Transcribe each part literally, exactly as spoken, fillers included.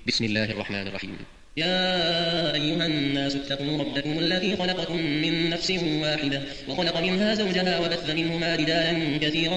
بسم الله الرحمن الرحيم. يا أيها الناس اتقوا ربكم الذي خلقكم من نفس واحدة وخلق منها زوجها وبث منهما رجالا كثيرا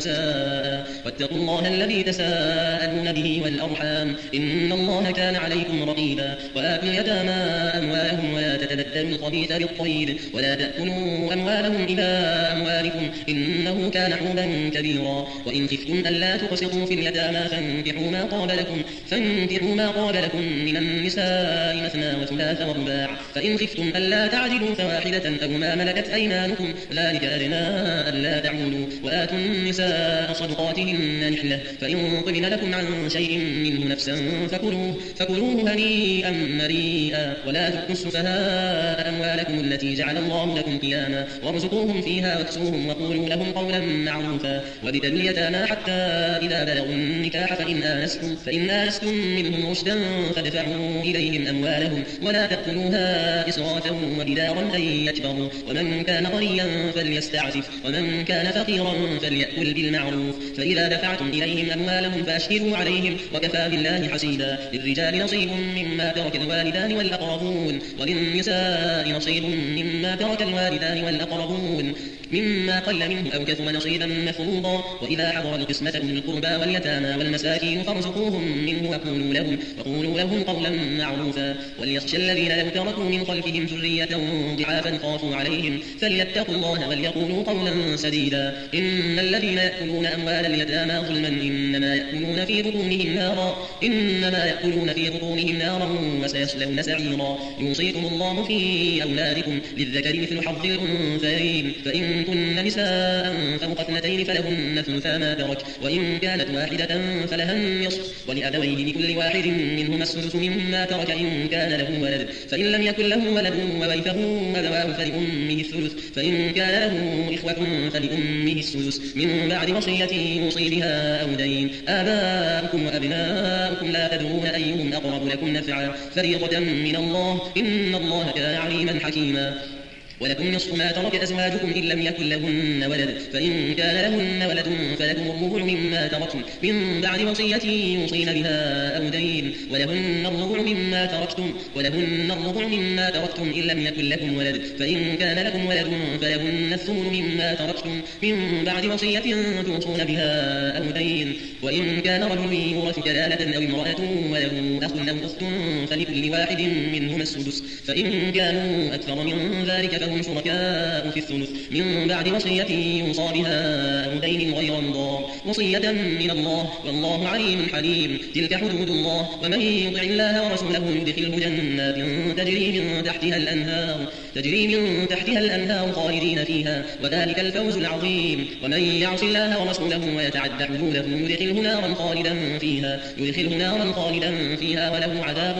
ونساء واتقوا الله الذي تساءلون به والأرحام إن الله كان عليكم رقيبا. وآتوا اليتامى أموالهم ولا تتبدلوا الخبيث بالطيب ولا تأكلوا أموالهم إلى أموالكم إنه كان حوبا كبيرا. وإن خفتم ألا تقسطوا في اليتامى فانكحوا ما طاب لكم فانكحوا ما طاب لكم من النساء مثنى وثلاث ورباع فإن خفتم ألا تعدلوا فواحدة أو ما ملكت أيمانكم ذلك أدنى ألا تعولوا. وآتوا النساء صدقاتهن نحلة فإن طبن لكم عن شيء منه نفسا فكلوه فكلوه هنيئا مريئا. ولا تؤتوا السفهاء أموالكم التي جعل الله لكم قياما وارزقوهم فيها واكسوهم وقولوا لهم قولا معروفا. وابتلوا اليتامى حتى إذا بلغوا النكاح فإن آنستم فإن آنستم منهم رشدا فادفعوا إليهم أموالهم ولا تأكلوها إسرافا وبدارا أن يكبروا. ومن كان غنيا فليستعفف ومن كان فقيرا فليأكل بالمعروف. فإذا دفعتم إليهم أموالهم فأشهدوا عليهم وكفى بالله حسيبا. للرجال نصيب مما ترك الوالدان والأقربون وللنساء نصيب مما ترك الوالدان والأقربون مما قل منه أو كثر نصيبا مفروضا. وإذا حضر القسمة أولو القربى واليتامى والمساكين فارزقوهم منه وقولوا لهم, وقولوا لهم قولا معروفا. وليخشى الذين لو تركوا من خلفهم ذرية ضعافا خافوا عليهم فليتقوا الله وليقولوا قولا سديدا. إن الذين يأكلون أموال اليتامى ظلما إنما يأكلون في بطونهم نارا إنما يأكلون في بطونهم نارا وسيصلون سعيرا. يوصيكم الله في أولادكم للذكر مثل حظ الأنثيين فإن كن نساء فوق اثنتين فلهن ثلثا ما ترك وإن كانت واحدة فلها النصف ولأبويه لكل واحد منهما السدس مما ترك إن كان له ولد فإن لم يكن له ولد وورثه أبواه فلأمه الثلث فإن كان له إخوة فلأمه السدس من بعد وصية يوصي بها أو دين. آباؤكم وأبناؤكم لا تدرون أيهم أقرب لكم نفعا فريضة من الله إن الله كان عليما حكيما. ولكم نصف ما ترك أزواجكم إن لم يكن لهن ولد فإن كان لهن ولد فلكم الربع مما تركتم من بعد وصية يوصين بها أو دين. ولهن الربع مما تركتم ولهن الربع مما تركتم إن لم يكن لكم ولد فإن كان لكم ولد فلهن الثمن مما تركتم من بعد وصية توصون بها أو دين. وإن كان رجل يورث كلالة أو امرأة وله أخ أو أخت فلكل واحد منهما السدس فإن كانوا أكثر من ذلك فهم شركاء في الثلث من بعد وصية يوصى بها أو دين غير مضار وصية من الله والله عليم حليم. تلك حدود الله ومن يطع الله ورسوله يدخله جنات تجري من تحتها الأنهار تجري من تحتها الأنهار خالدين فيها وذلك الفوز العظيم. ومن يعص الله ورسوله ويتعد حدوده يدخله نارا خالدا فيها يدخله نارا خالدا فيها وله عذاب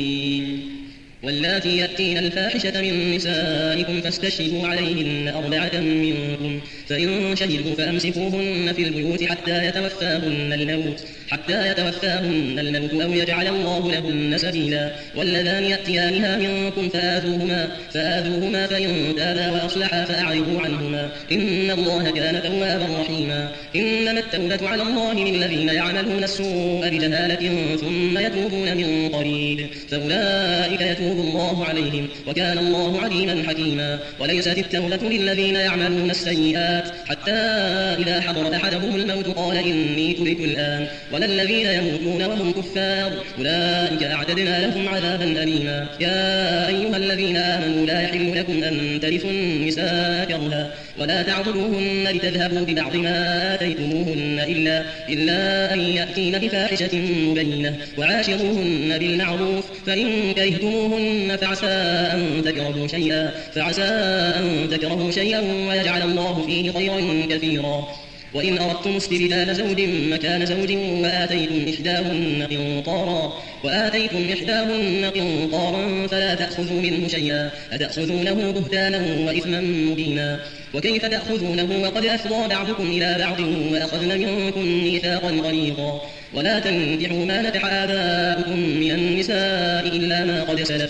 مهين. واللاتي يأتين الفاحشة من نسائكم فاستشهدوا عليهن أربعة منكم فإن شهدوا فأمسكوهن في البيوت حتى يتوفاهن الموت حتى يتوفاهن الموت أو يجعل الله لهن سبيلا. واللذان يأتيانها منكم فآذوهما فآذوهما فإن تابا وأصلحا فأعرضوا عنهما إن الله كان توابا رحيما. إنما التوبة على الله للذين يعملون السوء بجهالة ثم يتوبون من قريب فأولئك يتوب الله عليهم وكان الله عليما حكيما. وليست التوبة للذين يعملون السيئات حتى إذا حضر أحدهم الموت قال إني تبت الآن ولا الذين يموتون وهم كفار أولئك أعتدنا لهم عذابا أليما. يا أيها الذين آمنوا لا يحل لكم أن ترثوا النساء كرها ولا تعضلوهن لتذهبوا ببعض ما آتيتموهن إلا, إلا أن يأتين بفاحشة مبينة وعاشروهن بالمعروف فإن كرهتموهن فعسى أن تكرهوا شيئا فعسى أن تكرهوا شيئا ويجعل الله فيه خيرا كثيرا. وإن أردتم استبدال زوج مكان زوج وآتيتم إحداهن قنطارا وآتيتم إحداهن قنطارا فلا تأخذوا منه شيئا أتأخذونه بهتانا وإثما مبينا. وكيف تأخذونه وقد أفضى بعضكم إلى بعض وأخذن منكم ميثاقا غليظا. ولا تنكحوا ما نكح آباؤكم من النساء إلا ما قد سلف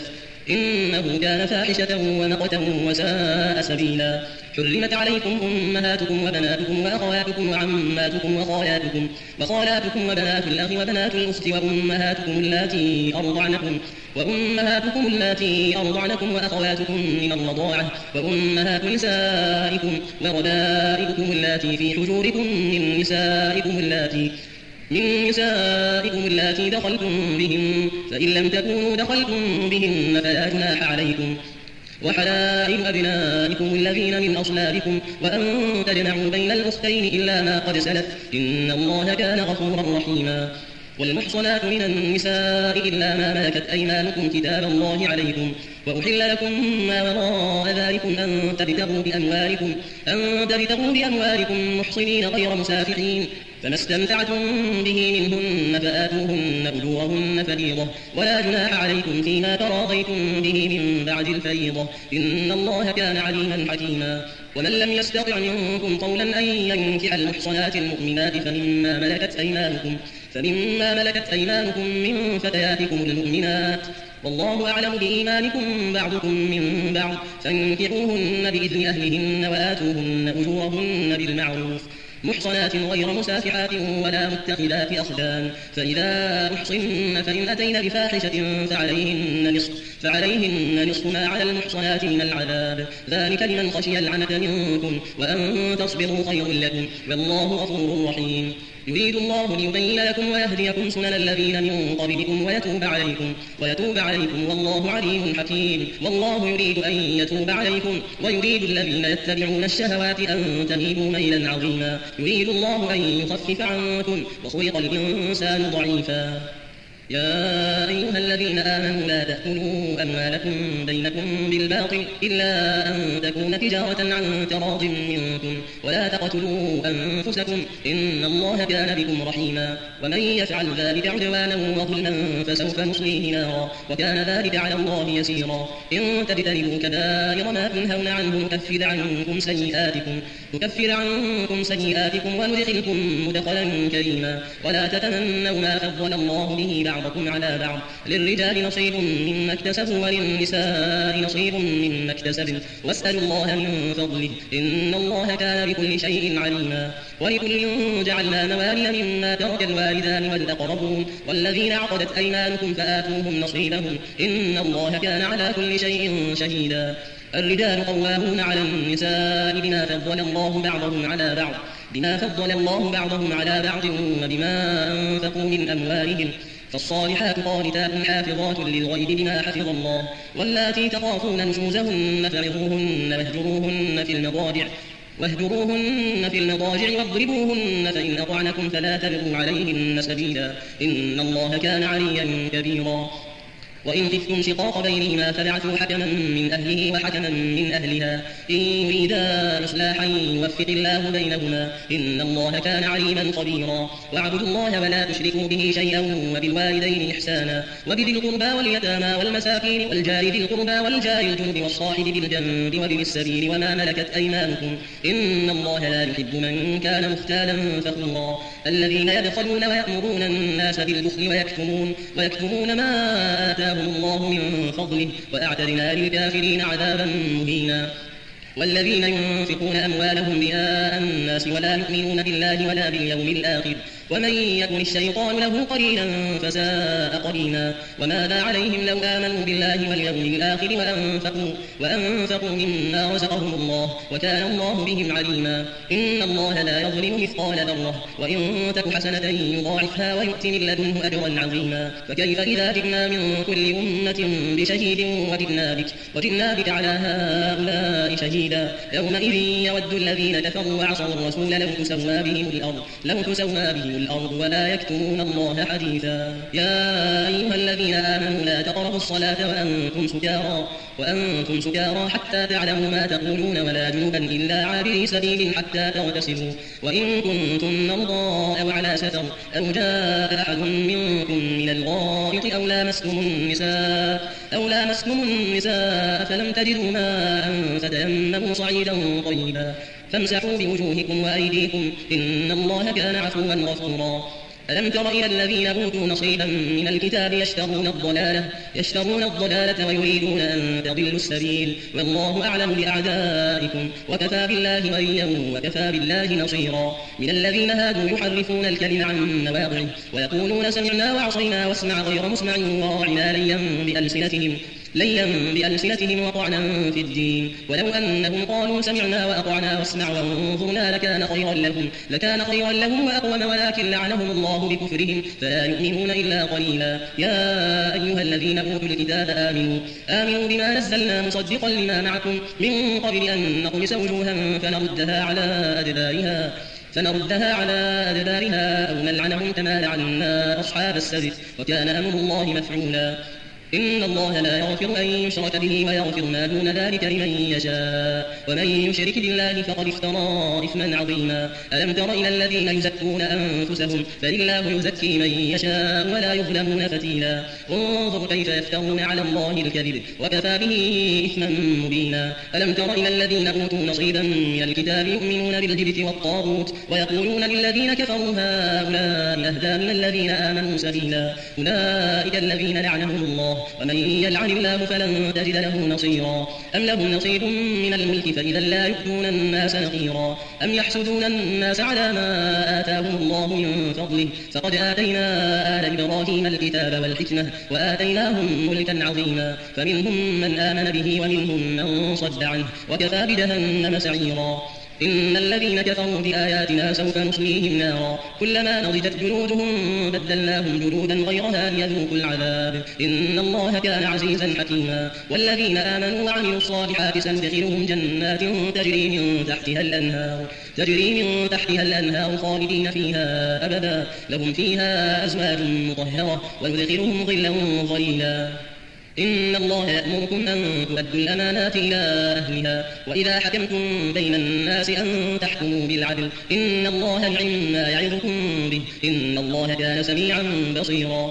إنه كان فاحشة ومقتا وساء سبيلا. حرمت عليكم أمهاتكم وبناتكم وأخواتكم وعماتكم وخالاتكم وخالاتكم وبنات الأخ وبنات الأخت وأمهاتكم اللاتي أرضعنكم وأمهاتكم اللاتي أرضعنكم وأخواتكم من الرضاعة وأمهات نسائكم وربائبكم اللاتي في حجوركم من نسائكم اللاتي من نسائكم اللاتي دخلتم بهن، فإن لم تكونوا دخلتم بهن فلا جناح عليكم، وحلائل أبنائكم الذين من أصلابكم، وأن تجمعوا بين الأختين إلا ما قد سلف، إن الله كان غفورا رحيما. والمحصنات من النساء إلا ما ملكت أيمانكم كتاب الله عليكم، وأحل لكم ما وراء ذلكم أن تبتغوا بأموالكم أن تبتغوا بأموالكم محصنين غير مسافحين، فما استمتعتم به منهن فآتوهن أجورهن فريضة، ولا جناح عليكم فيما تراضيتم به من بعد الفريضة، إن الله كان عليما حكيما. ومن لم يستطع منكم قولا أن ينكح المحصنات المؤمنات فمما ملكت أيمانكم فمما ملكت أيمانكم من فتياتكم المؤمنات، والله أعلم بإيمانكم بعضكم من بعض، فانكحوهن بإذن أهلهن وآتوهن أجورهن بالمعروف، محصنات غير مسافحات ولا متخذات أخدان، فإذا أحصن فإن أتين بفاحشة فعليهن نصف فعليهن نصف ما على المحصنات من العذاب، ذلك لمن خشي العنة منكم، وأن تصبروا خير لكم، والله غفور رحيم. يريد الله ليبين لكم ويهديكم سنن الذين من قبلكم ويتوب عليكم ويتوب عليكم والله عليم حكيم. والله يريد أن يتوب عليكم ويريد الذين يتبعون الشهوات أن تميلوا ميلا عظيما. يريد الله أن يخفف عنكم وخلق الإنسان ضعيفا. يا أيها الذين آمنوا لا تأكلوا أموالكم بينكم بالباطل إلا أن تكون تجارة عن تراض منكم، ولا تقتلوا أنفسكم إن الله كان بكم رحيما. ومن يفعل ذلك عدوانا وظلما فسوف نصليه نارا وكان ذلك على الله يسيرا. إن تجتنبوا كبائر ما تنهون عنه نكفر عنكم سيئاتكم نكفر عنكم سيئاتكم وندخلكم مدخلا كريما. ولا تتمنوا ما فضل الله به بعضكم على بعض، للرجال نصيب مما اكتسبوا وللنساء نصيب مما اكتسبن، واسألوا الله من فضله إن الله كان بكل شيء عليما. ولكل جعلنا موالي مما ترك الوالدان والأقربون والذين عقدت أيمانكم فآتوهم نصيبهم إن الله كان على كل شيء شهيدا. الرجال قوامون على النساء بما فضل الله بعضهم على بعض بما فضل الله بعضهم على بعض وبما أنفقوا من أموالهم، فالصالحات قانتات حافظات للغيب بما حفظ الله. واللاتي تخافون نشوزهن فعظوهن واهجروهن في المضاجع واهجروهن في المضاجع واضربوهن، فإن أطعنكم فلا تبغوا عليهن سبيلا إن الله كان عليا كبيرا. وإن خفتم شقاق بينهما فابعثوا حكما من أهله وحكما من أهلها إن يريدا إصلاحا يوفق الله بينهما إن الله كان عليما خبيرا. واعبدوا الله ولا تشركوا به شيئا وبالوالدين إحسانا وبذي القربى واليتامى والمساكين والجار ذي القربى والجار الجنب والصاحب بالجنب وابن السبيل وما ملكت أيمانكم إن الله لا يحب من كان مختالا فخورا. الذين يبخلون ويأمرون الناس بالبخل ويكتمون ويكتمون ما آتاهم الله من فضله وأعتدنا للكافرين عذابا مهينا. والذين ينفقون أموالهم رئاء الناس ولا يؤمنون بالله ولا باليوم الآخر ومن يكن الشيطان له قرينا فساء قرينا. وماذا عليهم لو آمنوا بالله واليوم الآخر وأنفقوا, وأنفقوا مما رزقهم الله وكان الله بهم عليما. إن الله لا يظلم مثقال ذرة وإن تك حسنة يضاعفها ويؤت من لدنه أجرا عظيما. فكيف إذا جئنا من كل أمة بشهيد وجئنا بك, وجئنا بك على هؤلاء شهيدا يومئذ يود الذين كفروا وعصوا الرسول لو تسوى بهم الأرض, لو تسوى بهم الأرض ولا يكتمون الله حديثا. يا أيها الذين آمنوا لا تقربوا الصلاة وأنتم سكارى وأنتم سكارى حتى تعلموا ما تقولون ولا جنبا إلا عابري سبيل حتى تغتسلوا وإن كنتم مرضى أو على سفر أو جاء أحد منكم من الغائط أو لامستم النساء أو لامستم النساء فلم تجدوا ماء فتيمموا صعيدا طيبا فامسحوا بوجوهكم وأيديكم إن الله كان عفوا غفورا. ألم تر إلى الذين أوتوا نصيبا من الكتاب يشترون الضلالة يشترون الضلالة ويريدون أن تضلوا السبيل والله أعلم بأعدائكم وكفى بالله وليا وكفى بالله نصيرا. من الذين هادوا يحرفون الكلم عن مواضعه ويقولون سمعنا وعصينا واسمع غير مسمع وراعنا ليا بألسنتهم ليا بألسنتهم وطعنا في الدين ولو أنهم قالوا سمعنا وأطعنا واسمع وانظرنا لكان خيرا لهم لكان خيرا لهم وأقوم ولكن لعنهم الله بكفرهم فلا يؤمنون إلا قليلا. يا أيها الذين أوتوا الكتاب آمنوا آمنوا بما نزلنا مصدقا لما معكم من قبل أن نطمس وجوها فنردها على أدبارها فنردها على أدبارها أو نلعنهم كما لعنا أصحاب السبت وكان أمر الله مفعولا. إن الله لا يغفر أن يشرك به ويغفر ما دون ذلك لمن يشاء ومن يشرك بالله فقد افترى إثما عظيما. ألم تر إلى الذين يزكون أنفسهم بل الله يزكي من يشاء ولا يظلمون فتيلا. انظر كيف يفترون على الله الكذب وكفى به إثما مبينا. ألم تر إلى الذين أوتوا نصيبا من الكتاب يؤمنون بالجبت والطاغوت ويقولون للذين كفروا هؤلاء أهدى من الذين آمنوا سبيلا. أولئك الذين لعنهم الله ومن يلعن الله فلن تجد له نصيرا. أم لهم نصيب من الملك فإذا لا يؤتون الناس نقيرا. أم يحسدون الناس على ما آتاهم الله من فضله فقد آتينا آل إبراهيم الكتاب والحكمة وآتيناهم ملكا عظيما فمنهم من آمن به ومنهم من صد عنه وكفى بجهنم سعيرا. إن الذين كفروا بآياتنا سوف نصليهم نارا كلما نضجت جلودهم بدلناهم جلودا غيرها ليذوقوا العذاب إن الله كان عزيزا حكيما. والذين آمنوا وعملوا الصالحات سندخلهم جنات تجري من تحتها الأنهار تجري من تحتها الأنهار خالدين فيها أبدا لهم فيها أزواج مطهرة وندخلهم ظلا ظليلا. إن الله يأمركم أن تؤدوا الأمانات إلى أهلها وإذا حكمتم بين الناس أن تحكموا بالعدل إن الله نعم ما يعظكم به إن الله كان سميعا بصيرا.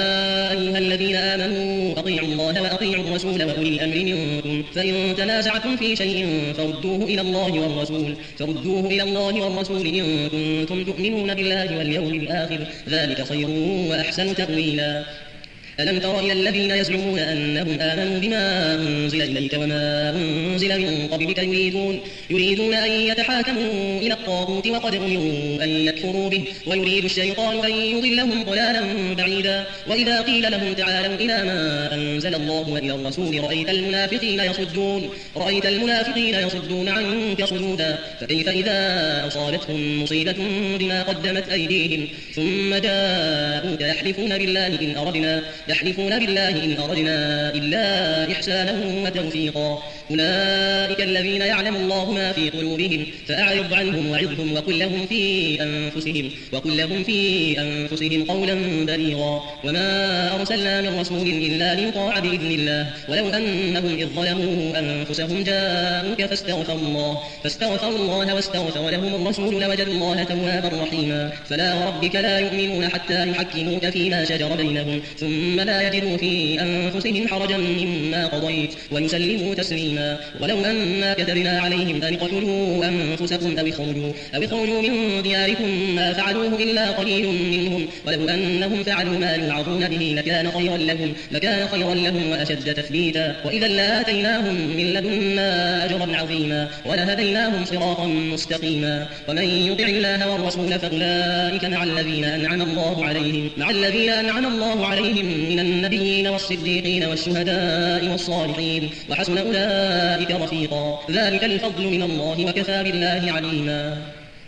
يا أيها الذين آمنوا أطيعوا الله وأطيعوا الرسول وأولي الأمر منكم فإن تنازعتم في شيء فردوه إلى الله والرسول فردوه إلى الله والرسول إن كنتم تؤمنون بالله واليوم الآخر ذلك خير وأحسن تأويلا. ألم تر إلى الذين يزعمون أنهم آمنوا بما أنزل إليك وما أنزل من قبلك يريدون, يريدون أن يتحاكموا إلى الطاغوت وقد أمروا أن يكفروا به ويريد الشيطان أن يضلهم ضلالا بعيدا. وإذا قيل لهم تعالوا إلى ما أنزل الله وإلى الرسول رأيت المنافقين يصدون رأيت المنافقين يصدون عنك صدودا. فكيف إذا أصابتهم مصيبة بما قدمت أيديهم ثم جاءوك يحلفون بالله إن أردنا يحلفون بالله إن أردنا إلا إحسانا وتوفيقا. أولئك الذين يعلم الله ما في قلوبهم فأعرض عنهم وعظهم وقل لهم في أنفسهم وقل لهم في أنفسهم قولا بليغا. وما أرسلنا من رسول إلا ليطاع بإذن الله ولو أنهم إذ ظلموا أنفسهم جاءوك فاستغفروا الله فاستغفروا الله واستغفر لهم الرسول لوجدوا الله توابا رحيما. فلا وربك لا يؤمنون حتى يحكموك فيما شجر بينهم ثم لا يجدوا في أنفسهم حرجا مما قضيت ويسلموا تسليما. ولو أنا كتبنا عليهم أن اقتلوا أنفسكم أو اخرجوا أو اخرجوا من دياركم ما فعلوه إلا قليل منهم ولو أنهم فعلوا ما يوعظون به لكان خيرا لهم لكان خيرا لهم وأشد تثبيتا. وإذا لآتيناهم من لدنا أجرا عظيما ولهديناهم صراطا مستقيما. ومن يطع الله والرسول فأولئك مع الذين أنعم الله عليهم مع الذين أنعم الله عليهم من النبيين والصديقين والشهداء والصالحين وحسن أولئك رفيقا. ذلك الفضل من الله وكفى بالله عليما.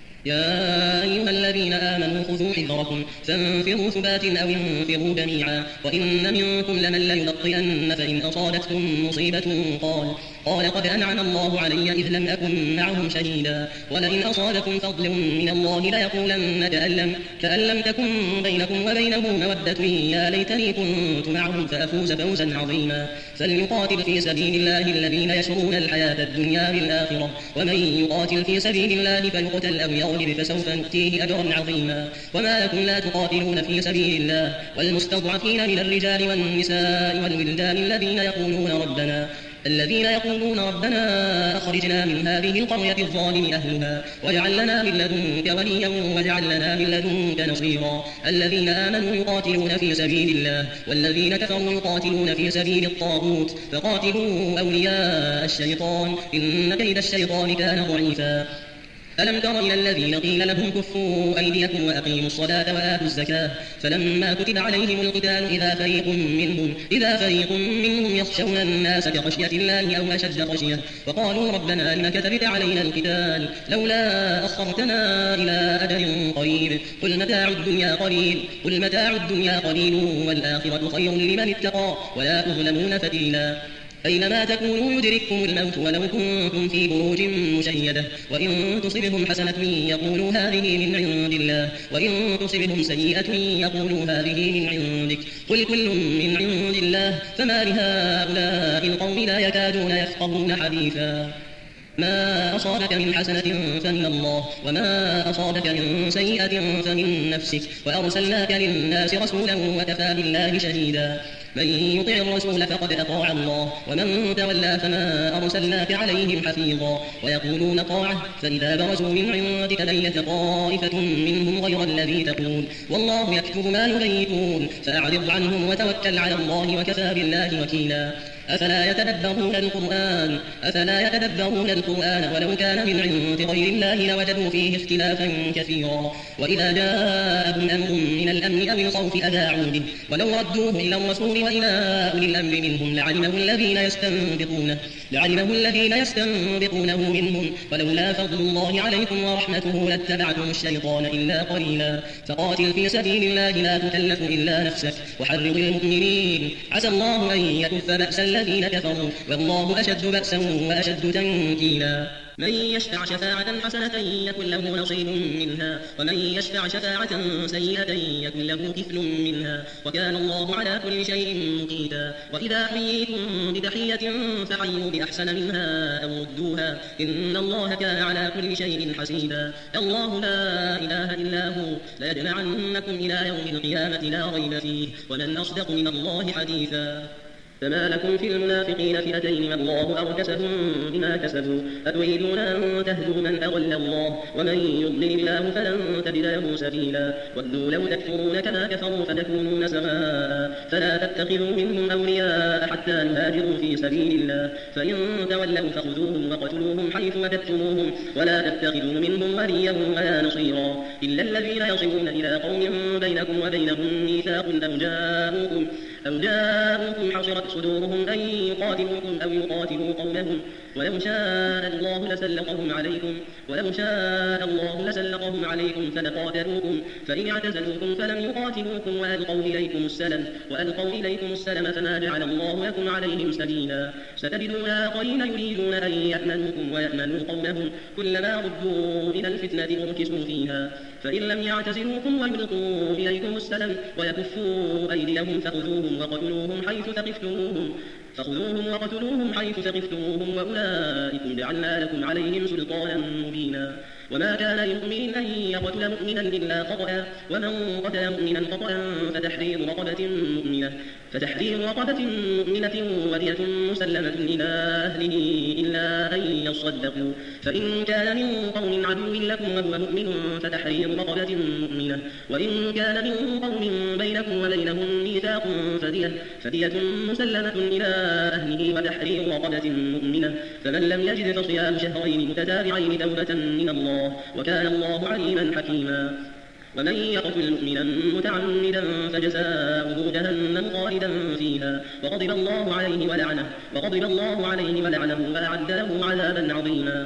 يا أيها الذين آمنوا خذوا حذركم فانفروا ثبات أو انفروا جميعا. وإن منكم لمن ليبطئن فإن أصابتكم مصيبة قال قال قد أنعم الله علي إذ لم أكن معهم شهيدا. ولئن أصابكم فضل من الله ليقولن كأن لم, كأن لم تكن بينكم وبينه مودة يا ليتني كنت معهم فأفوز فوزا عظيما. فليقاتل في سبيل الله الذين يشرون الحياة الدنيا بالآخرة ومن يقاتل في سبيل الله فيقتل أو يغلب فسوف نؤتيه أجرا عظيما. وما لكم لا تقاتلون في سبيل الله والمستضعفين من الرجال والنساء والولدان الذين يقولون ربنا الذين يقولون ربنا أخرجنا من هذه القرية الظالم أهلها واجعل لنا من لدنك وليا واجعل لنا من لدنك نصيرا الذين آمنوا يقاتلون في سبيل الله والذين كفروا يقاتلون في سبيل الطاغوت فقاتلوا أولياء الشيطان إن كيد الشيطان كان ضعيفا ألم تر إلى الذين قيل لهم كفوا أيديكم وأقيموا الصلاة وآتوا الزكاة فلما كتب عليهم القتال إذا فريق منهم إذا فريق منهم يخشون الناس كخشية الله أو أشد خشية وقالوا ربنا لم كتبت علينا القتال لولا أخرتنا إلى أجل قريب قل متاع الدنيا قليل قل متاع الدنيا قليل والآخرة خير لمن اتقى ولا تظلمون فتيلا أينما تكونوا يدرككم الموت ولو كنتم في بروج مشيدة وإن تصبهم حسنة يقولوا هذه من عند الله وإن تصبهم سيئة يقولوا هذه من عندك قل كل من عند الله فما لهؤلاء القوم لا يكادون يفقهون حديثا ما أصابك من حسنة فمن الله وما أصابك من سيئة فمن نفسك وأرسلناك للناس رسولا وكفى بالله شهيدا من يطع الرسول فقد أطاع الله ومن تولى فما أرسلناك عليهم حفيظا ويقولون طاعة فإذا برزوا من عندك بيت طائفة منهم غير الذي تقول والله يكتب ما يبيتون فأعرض عنهم وتوكل على الله وكفى بالله وكيلا أفلا يتدبرون القرآن أفلا يتدبرون القرآن ولو كان من عند غير الله لوجدوا فيه اختلافا كثيرا وإذا جاءهم أمر من الأمن أو الخوف أذاعوا به ولو ردوه إلى الرسول وإلى أولي الأمر منهم لعلمه الذين يستنبطونه لعلمه الذين يستنبطونه منهم ولولا فضل الله عليكم ورحمته لاتبعتم الشيطان إلا قليلا فقاتل في سبيل الله لا تكلف إلا نفسك وحرض المؤمنين عسى الله أن يكف بأس الذين كفروا والله أشد بأسا وأشد تنكيلا من يشفع شفاعة حسنة يكن له نصيب منها ومن يشفع شفاعة سيئة يكن له كفل منها وكان الله على كل شيء مقيتا وإذا حييتم بتحية فحيوا بأحسن منها أو ردوها إن الله كان على كل شيء حسيبا الله لا إله إلا هو ليجمعنكم إلى يوم القيامة لا ريب فيه ومن أصدق من الله حديثا فما لكم في المنافقين فئتين والله أركسهم بما كسبوا أتريدون أن تهدوا من أضل الله ومن يضلل الله فلن تجد له سبيلا ودوا لو تكفرون كما كفروا فتكونون سواء فلا تتخذوا منهم أولياء حتى يهاجروا في سبيل الله فإن تولوا فخذوهم وقتلوهم حيث وجدتموهم ولا تتخذوا منهم وليا ولا نصيرا إلا الذين يصلون إلى قوم بينكم وبينهم ميثاق أو جاءوكم أو جاءوكم حصرت صدورهم أن يقاتلوكم أو يقاتلوا قومهم ولو شاء الله لسلطهم عليكم ولو شاء الله لسلطهم عليكم فلقاتلوكم فإن اعتزلوكم فلم يقاتلوكم وألقوا إليكم السلم وألقوا إليكم السلم فما جعل الله لكم عليهم سبيلا ستجدون آخرين يريدون أن يأمنوكم ويأمنوا قومهم كلما ردوا إلى الفتنة أركسوا فيها فإن لم يعتزلوكم ويلقوا إليكم السلم ويكفوا أيديهم فخذوهم وقتلوهم حيث ثقفتموهم فخذوهم وقتلوهم حيث ثقفتموهم وأولئكم جعلنا لكم عليهم سلطانا مبينا وما كان لمؤمن أن يقتل مؤمنا إلا خطأ ومن قتل مؤمنا خطأ فتحرير رقبة مؤمنة فتحرير رقبة مؤمنة ودية مسلمة إلى أهله إلا أن يصدقوا فإن كان من قوم عدو لكم وهو مؤمن فتحرير رقبة مؤمنة وإن كان من قوم بينكم وبينهم ميثاق فدية فدية مسلمة إلى أهله وتحرير رقبة مؤمنة فمن لم يجد فصيام شهرين متتابعين توبة من الله وكان الله عليما حكيما ومن يقتل مؤمنا متعمدا فجزاؤه جهنم خالدا فيها وغضب الله عليه ولعنه وغضب الله عليه ولعنه وأعد له عذابا عظيما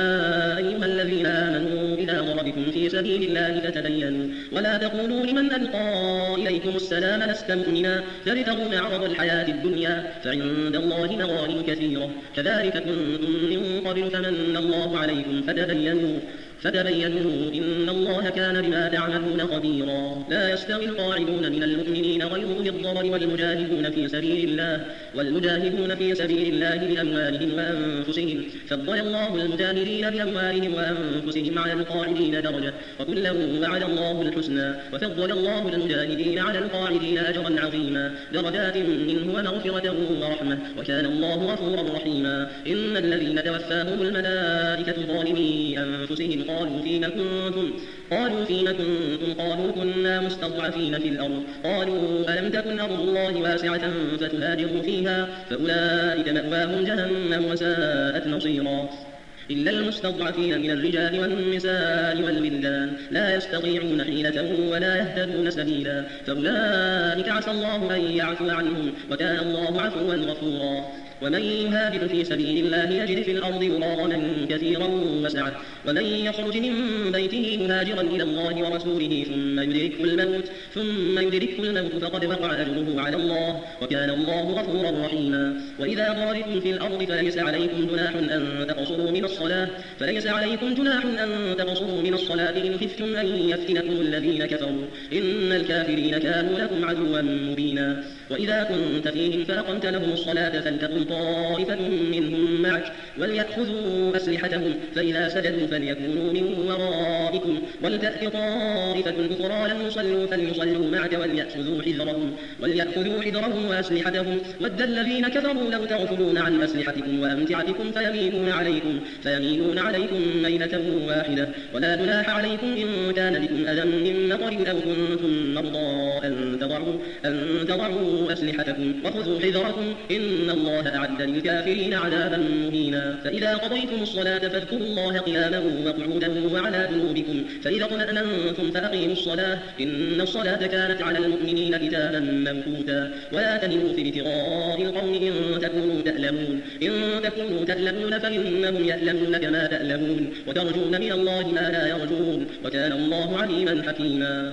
يا أيها الذين آمنوا إذا ضربتم في سبيل الله فتبينوا ولا تقولوا لمن ألقى إليكم السلام لست مؤمنا تبتغون عرض الحياة الدنيا فعند الله مغانم كثيرة كذلك كنتم من قبل فمن الله عليكم فتبينوا فتبينوا إن الله كان بما تعملون خبيرا. لا يستوي القاعدون من المؤمنين غير أولي الضرر والمجاهدون في سبيل الله والمجاهدون في سبيل الله بأموالهم وأنفسهم، فضل الله المجاهدين بأموالهم وأنفسهم على القاعدين درجة، وكلا وعد الله الحسنى، وفضل الله المجاهدين على القاعدين أجرا عظيما، درجات منه ومغفرة ورحمة، وكان الله غفورا رحيما. إن الذين توفاهم الملائكة ظالمي أنفسهم قالوا فيم كنتم قالوا فيم كنتم قالوا كنا مستضعفين في الأرض، قالوا ألم تكن أرض الله واسعة فتهاجروا فيها، فأولئك مأواهم جهنم وساءت مصيرا. إلا المستضعفين من الرجال والنساء والولدان لا يستطيعون حيلة ولا يهتدون سبيلا، فأولئك عسى الله أن يعفو عنهم، وكان الله عفوا غفورا. ومن يهاجر في سبيل الله يجد في الأرض مراغما كثيرا وسعة، ومن يخرج من بيته مهاجرا إلى الله ورسوله ثم يدركه الموت ثم يدركه الموت فقد وقع أجره على الله، وكان الله غفورا رحيما. وإذا ضربتم في الأرض فليس عليكم جناح أن تقصروا من الصلاة فليس عليكم جناح أن تقصروا من الصلاة إن خفتم أن يفتنكم الذين كفروا، إن الكافرين كانوا لكم عدوا مبينا. وإذا كنت فيهم فأقمت لهم الصلاة فلتقم طائفة منهم معك وليأخذوا أسلحتهم، فإذا سجدوا فليكونوا من ورائكم ولتأت طائفة أخرى لم يصلوا فليصلوا معك وليأخذوا حذرهم وليأخذوا حذرهم وأسلحتهم. ود الذين كفروا لو تغفلون عن أسلحتكم وأمتعتكم فيميلون عليكم فيميلون عليكم ميلة واحدة. ولا جناح عليكم إن كان بكم أذى من مطر أو كنتم مرضى أن تضعوا أن تضعوا أسلحتكم وخذوا حذركم، إن الله أعد للكافرين عذابا مهينا. فإذا قضيتم الصلاة فاذكروا الله قياما وقعودا وعلى جنوبكم، فإذا اطمأننتم فأقيموا الصلاة، إن الصلاة كانت على المؤمنين كتابا موقوتا. ولا تهنوا في ابتغاء القوم إن تكونوا تألمون إن تكونوا تألمون فإنهم يألمون كما تألمون، وترجون من الله ما لا يرجون، وكان الله عليما حكيما.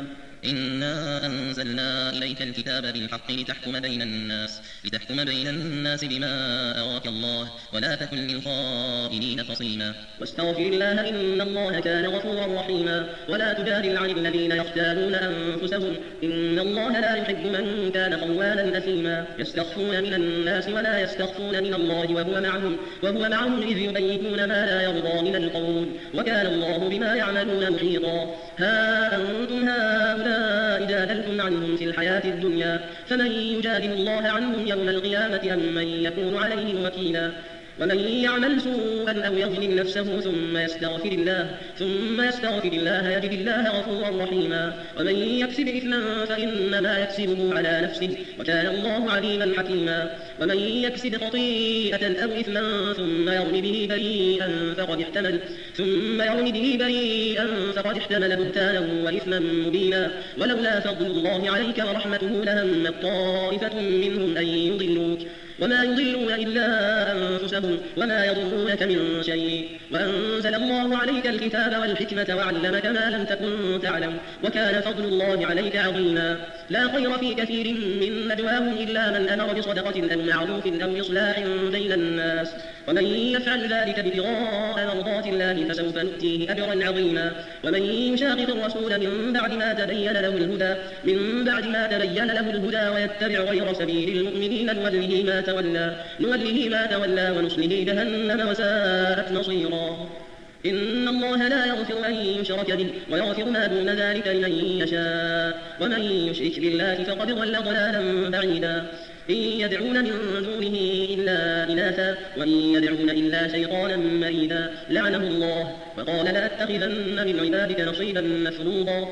إنا أنزلنا إليك الكتاب بالحق لتحكم بين الناس لتحكم بين الناس بما أراك الله ولا تكن للخائنين خصيما. واستغفر الله إن الله كان غفورا رحيما. ولا تجادل عن الذين يختالون أنفسهم، إن الله لا يحب من كان خوانا أثيما. يستخفون من الناس ولا يستخفون من الله وهو معهم وهو معهم إذ يبيتون ما لا يرضى من القول، وكان الله بما يعملون محيطا. ها أنتم هؤلاء جادلتم عنهم في الحياة الدنيا، فمن يجادل الله عنهم يوم القيامة أم من يكون عليهم وكيلا. ومن يعمل سوءا أو يظلم نفسه ثم يستغفر الله ثم يستغفر الله يجد الله غفورا رحيما. ومن يكسب إثما فإنما يكسبه على نفسه، وكان الله عليما حكيما. ومن يكسب خطيئة أو إثما ثم يرم به بريئا فقد احتمل ثم يرم به بريئا فقد احتمل بهتانا وإثما مبينا. ولولا فضل الله عليك ورحمته لهم طائفة منهم أن يضلوك، وما يضلون إلا أنفسهم وما يضرونك من شيء. وأنزل الله عليك الكتاب والحكمة وعلمك ما لم تكن تعلم، وكان فضل الله عليك عظيما. لا خير في كثير من نجواهم إلا من أمر بصدقة أو معروف أو إصلاح بين الناس، ومن يفعل ذلك ابتغاء مرضات الله فسوف نؤتيه أجرا عظيما. ومن يشاقق الرسول من بعد ما تبين له الهدى من بعد ما تبين له الهدى ويتبع غير سبيل المؤمنين نوله ما تولى نوله ما تولى ونصله جهنم وساءت مصيرا. إن الله لا يغفر أن يشرك به ويغفر ما دون ذلك لمن يشاء، ومن يشرك بالله فقد ضل ضلالا بعيدا. إن يدعون من دونه إلا إناثا وإن يدعون إلا شيطانا مريدا لعنه الله، وقال لأتخذن من عبادك نصيبا مفروضا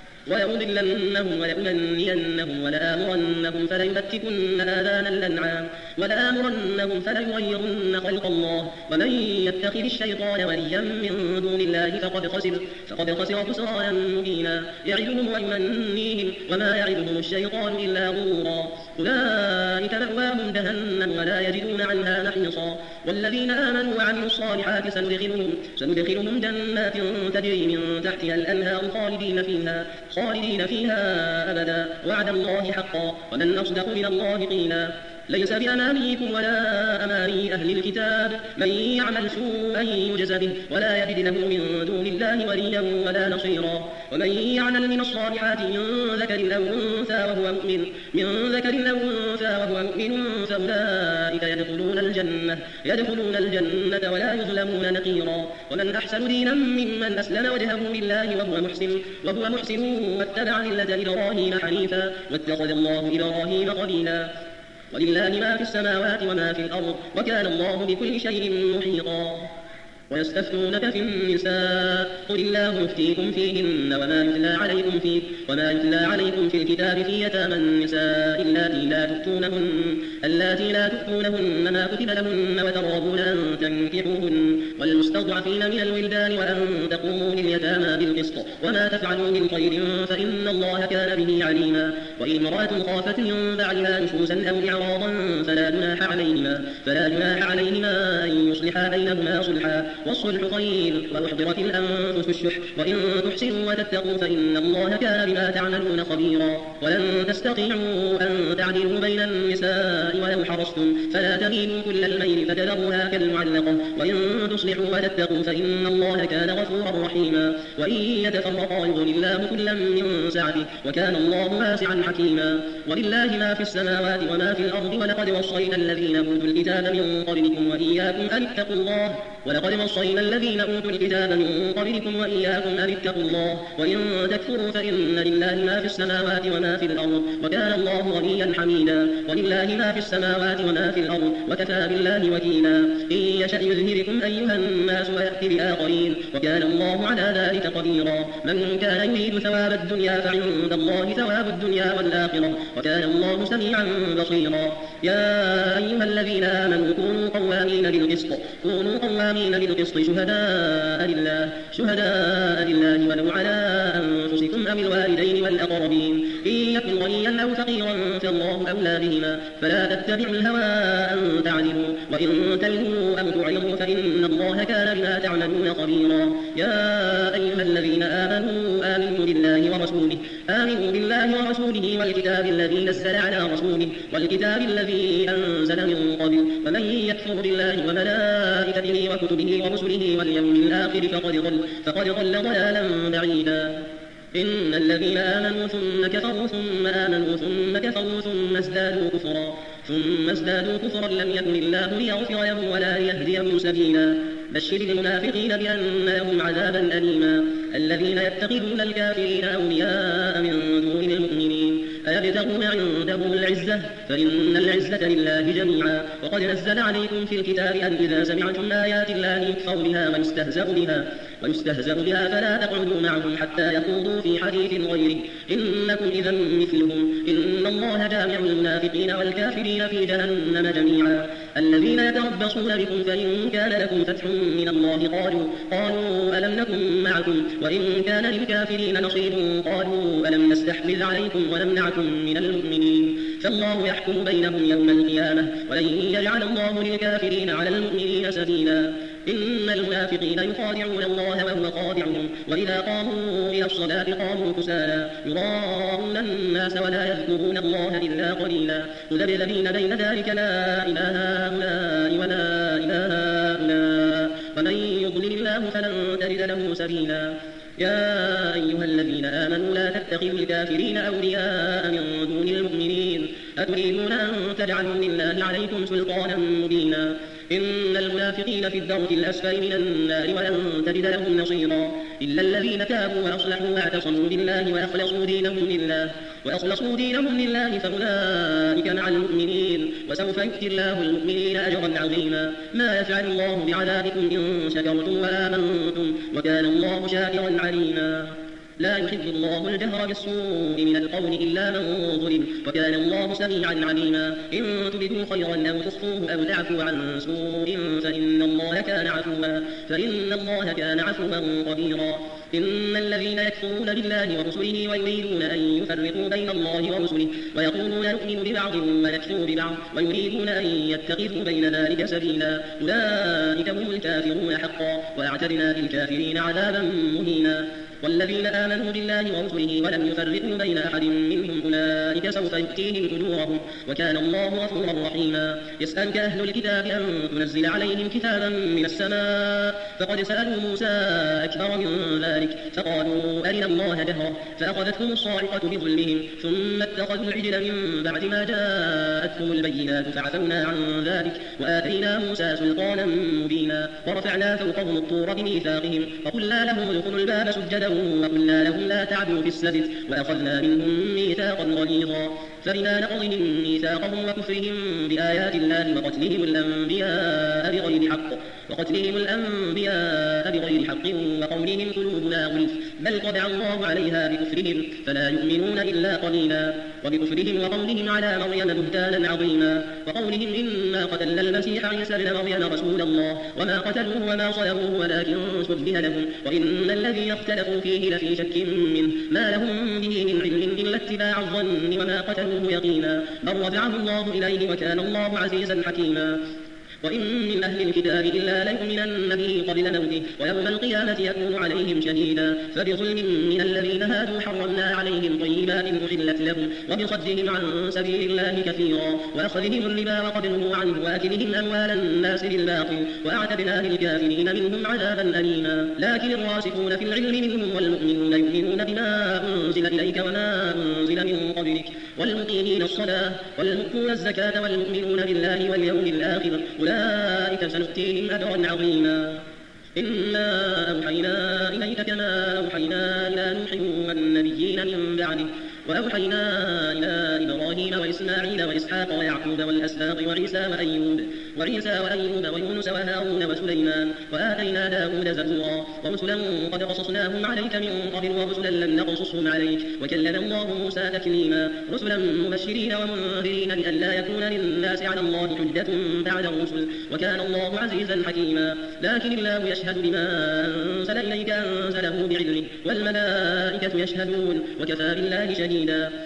ولأضلنهم ولأمنينهم ولآمرنهم فليبتكن آذان الأنعام ولآمرنهم فليغيرن خلق الله. ومن يتخذ الشيطان وليا من دون الله فقد خسر فقد خسر خسرانا مبينا. يعدهم ويمنيهم وما يعدهم الشيطان إلا غرورا. أولئك مأواهم جهنم ولا يجدون عنها محيصا. والذين آمنوا وعملوا الصالحات سندخلهم سندخلهم جنات تجري من تحتها الأنهار خالدين فيها خالدين فيها أبدا، وعد الله حقا ومن أصدق من الله قيلا. ليس بأمانيكم ولا أماني أهل الكتاب، من يعمل سوءا يجز به ولا يجد له من دون الله وليا ولا نصيرا. ومن يعمل من الصالحات من ذكر أو أنثى وهو مؤمن من ذكر أو أنثى وهو مؤمن فأولئك يدخلون الجنة يدخلون الجنة ولا يظلمون نقيرا. ومن أحسن دينا ممن أسلم وجهه لله وهو محسن وهو محسن واتبع ملة إبراهيم حنيفا واتخذ الله إبراهيم خليلا. ولله ما في السماوات وما في الأرض وكان الله بكل شيء محيطا. ويستفتونك في النساء قل الله يفتيكم فيهن وما يتلى عليكم فيه وما يتلى عليكم في الكتاب في يتامى النساء اللاتي لا تؤتونهن اللاتي لا تؤتونهن ما كتب لهن وترغبون أن تنكحوهن والمستضعفين من الولدان وأن تقوموا لليتامى بالقسط وما تفعلوا من خير فإن الله كان به عليما. وإن امرأة خافت من بعدها نشوزا أو إعراضا فلا جناح عليهما فلا جناح عليهما أن يصلحا بينهما صلحا والصلح خير وأحضرت الأنفس الشح وإن تحسنوا وتتقوا فإن الله كان بما تعملون خبيرا. ولن تستطيعوا أن تعدلوا بين النساء ولو حرصتم فلا تميلوا كل الميل فتذروها كالمعلقة وإن تصلحوا وتتقوا فإن الله كان غفورا رحيما. وإن يتفرقا يغني الله كلا من سعته وكان الله واسعا حكيما. ولله ما في السماوات وما في الأرض ولقد وصينا الذين أوتوا الكتاب من قبلكم وإياكم أن اتقوا الله ولقد وصينا الذين أوتوا الكتاب من قبلكم وإياكم أن اتقوا الله وإن تكفروا فإن لله ما في السماوات وما في الأرض وكان الله غنيا حميدا. ولله ما في السماوات وما في الأرض وكفى بالله وكيلا. إن يشأ يذهبكم أيها الناس ويأتي بآخرين وكان الله على ذلك قديرا. من كان يريد ثواب الدنيا فعند الله ثواب الدنيا والآخرة وكان الله سميعا بصيرا. يا أيها الذين آمنوا كونوا قوامين بالقسط كونوا قوامين بالقسط شهداء لله شهداء لله ولو على أنفسكم أو الوالدين والأقربين إن يكن غنيا أو فقيرا فالله أولى بهما فلا تتبعوا الهوى أن تعدلوا وإن تلهوا أو تعرضوا فإن الله كان بما تعملون خبيرا. يا أيها الذين آمنوا آمنوا بالله ورسوله آمنوا بالله ورسوله والكتاب الذي نزل على رسوله والكتاب الذي أنزل من قبل ومن يكفر بالله وملائكته وكتبه ورسله واليوم الآخر فقد ضل فقد ضل ضلالا بعيدا. إن الذين آمنوا ثم كفروا ثم آمنوا ثم كفروا ثم ازدادوا كفرا ثم ازدادوا كفرا لم يكن الله ليغفر لهم ولا ليهديهم سبيلا. بشر المنافقين بأن لهم عذابا أليما. الذين يتخذون الكافرين أولياء من دون المؤمنين أيبتغون عندهم العزة فإن العزة لله جميعا. وقد نزل عليكم في الكتاب أن إذا سمعتم آيات الله يكفر بها ويستهزأ بها ويستهزأ بها فلا تقعدوا معهم حتى يخوضوا في حديث غيره إنكم إذا مثلهم إن الله جامع المنافقين والكافرين في جهنم جميعا. الذين يتربصون بكم فإن كان لكم فتح من الله قالوا قالوا ألم نكن معكم وإن كان للكافرين نصيب قالوا ألم نستحوذ عليكم ونمنعكم من المؤمنين فالله يحكم بينهم يوم القيامة ولن يجعل الله للكافرين على المؤمنين سبيلا. إن المنافقين يخادعون الله وهو خادعهم وإذا قاموا إلى الصلاة قاموا كسالى يراءون الناس ولا يذكرون الله إلا قليلا مذبذبين بين ذلك لا إله هؤلاء ولا إله هؤلاء ومن يضلل الله فلن تجد له سبيلا. يا أيها الذين آمنوا لا تتخذوا الكافرين أولياء من دون المؤمنين أتريدون أن تجعلوا لله عليكم سلطانا مبينا. إن المنافقين في الدرك الأسفل من النار ولن تجد لهم نصيرا إلا الذين تابوا وأصلحوا واعتصموا بالله وأخلصوا دينهم لله وأخلصوا دينهم لله فأولئك مع المؤمنين وسوف يؤتي الله المؤمنين أجرا عظيما. ما يفعل الله بعذابكم إن شكرتم وآمنتم وكان الله شاكرا عليما. لا يحب الله الجهر بالسوء من القول إلا من ظلم وكان الله سميعا عليما. إن تبدوا خيرا أو تخفوه أو تعفوا عن سوء فإن الله كان عفوا فإن الله كان عفوا قديرا. إن الذين يكفرون بالله ورسله ويريدون أن يفرقوا بين الله ورسله ويقولون نؤمن ببعض ونكفر ببعض ويريدون أن يتخذوا بين ذلك سبيلا أولئك هم الكافرون حقا وأعتدنا للكافرين عذابا مهينا. والذين آمنوا بالله ورسله ولم يفرقوا بين أحد منهم أولئك سوف يؤتيهم أجورهم وكان الله غفورا رحيما. يسألك أهل الكتاب أن تنزل عليهم كتابا من السماء فقد سألوا موسى أكبر من ذلك فقالوا أرنا الله جهرا فأخذتهم الصاعقة بظلمهم ثم اتخذوا العجل من بعد ما جاءتهم البينات فعفونا عن ذلك وآتينا موسى سلطانا مبينا. ورفعنا فوقهم الطور بميثاقهم فقلنا لهم ادخلوا الباب سجدا وقلنا لهم لا تعدوا في السبت وأخذنا منهم ميثاقا غليظا. فبما نقضهم ميثاقهم وكفرهم بآيات الله وقتلهم الأنبياء بغير حق وقتلهم الأنبياء بغير حق وقولهم قلوبنا غلف بل طبع الله عليها بكفرهم فلا يؤمنون إلا قليلا. وبكفرهم وقولهم على مريم بهتانا عظيما وقولهم إنا قتلنا المسيح عيسى ابن مريم رسول الله وما قتلوه وما صلبوه ولكن شبه لهم وإن الذي اختلفوا فيه لفي شك منه ما لهم به من علم إلا اتباع الظن وما قتلوه يقينا بل رفعه الله إليه وكان الله عزيزا حكيما. وإن من أهل الكتاب إلا ليؤمنن به قبل موته ويوم القيامة يكون عليهم شهيدا. فبظلم من الذين هادوا حرمنا عليهم طيبات أحلت لهم وبصدهم عن سبيل الله كثيرا وأخذهم الربا وقد نهوا عنه وأكلهم أموال الناس بالباطل وأعتدنا للكافرين منهم عذابا أليما. لكن الراسخون في العلم منهم والمؤمنون يؤمنون بما أنزل إليك وما أنزل من قبلك والمقيمين الصلاة والمؤتون الزكاة والمؤمنون بالله واليوم الآخر أولئك سنؤتيهم أجرا عظيما. إنا أوحينا إليك كما أوحينا إلى نوح والنبيين من بعده وأوحينا إلى إبراهيم وإسماعيل وإسحاق ويعقوب والأسباط وعيسى وأيوب وعيسى وأيوب ويونس وهارون وسليمان وآتينا داود زبورا ورسلا قد قصصناهم عليك من قبل ورسلا لم نقصصهم عليك وكلم الله موسى تكليما. رسلا مبشرين ومنذرين لئلا يكون للناس على الله حجة بعد الرسل وكان الله عزيزا حكيما. لكن الله يشهد بما أنزل إليك أنزله بعلمه والملائكة يشهدون وكفى بالله شهيدا.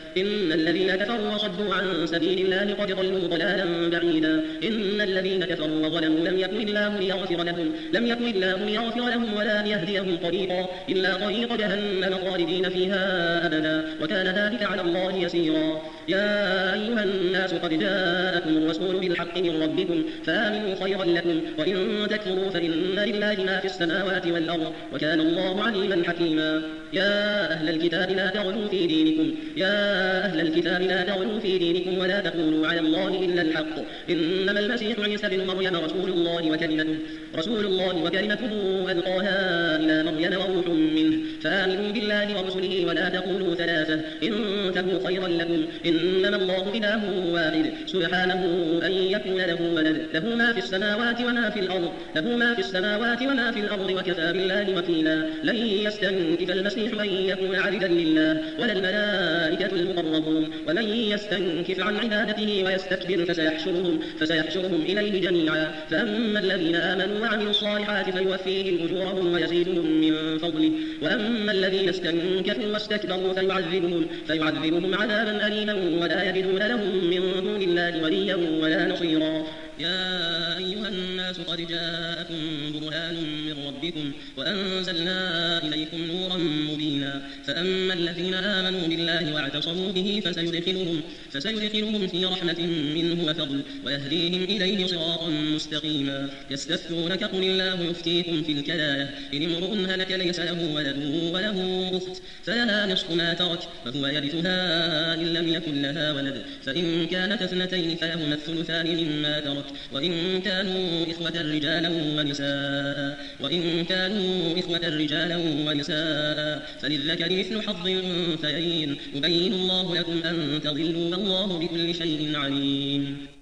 إن الذين كفروا وصدوا عن سبيل الله قد ضلوا ضلالا بعيدا. إن الذين كفروا وظلموا لم يكن الله ليغفر لهم لم يكن الله ليغفر لهم ولا ليهديهم طريقا إلا طريق جهنم خالدين فيها أبدا وكان ذلك على الله يسيرا. يا أيها الناس قد جاءكم الرسول بالحق من ربكم فآمنوا خيرا لكم وإن تكفروا فإن لله ما في السماوات والأرض وكان الله عليما حكيما. يا أهل الكتاب لا تغلوا في دينكم يا أهل الكتاب لا تغلوا في دينكم ولا تقولوا على الله إلا الحق إنما المسيح عيسى بن مريم رسول الله وكلمته رسول الله وكلمته ألقاها إلى مريم وروح منه فآمنوا بالله ورسله ولا تقولوا ثلاثة انتهوا خيرا لكم إنما الله إله واحد سبحانه أن يكون له ولد له ما في السماوات وما في الأرض له ما في السماوات وما في الأرض وكفى بالله وكيلا. لن يستنكف المسيح أن يكون عبدا لله ولا الملائكة المقربون ومن يستنكف عن عبادته ويستكبر فسيحشرهم فسيحشرهم إليه جميعا. فأما الذين آمنوا وعملوا الصالحات فيوفيهم أجورهم ويزيدهم من فضله وأما الذين استنكفوا واستكبروا فيعذبهم فيعذبهم عذابا أليما ولا يجدون لهم من دون الله وليا ولا نصيرا. يا أيها الناس قد جاءكم برهان من ربكم وأنزلنا إليكم نورا مبينا. فأما الذين آمنوا بالله واعتصموا به فسيدخلهم, فسيدخلهم في رحمة منه وفضل ويهديهم إليه صراطا مستقيما. يستفتونك قل الله يفتيكم في الكلالة إن امرؤ هلك ليس له ولد وله أخت فلها نصف ما ترك وهو يرثها إن لم يكن لها ولد فإن كانت اثنتين فلهما الثلثان مما ترك وإن كانوا إخوة رجالا ونساء وإن كانوا إخوة رجالا ونساء فللذكر مثل حظ الأنثيين يبين الله لكم أن تضلوا والله بكل شيء عليم.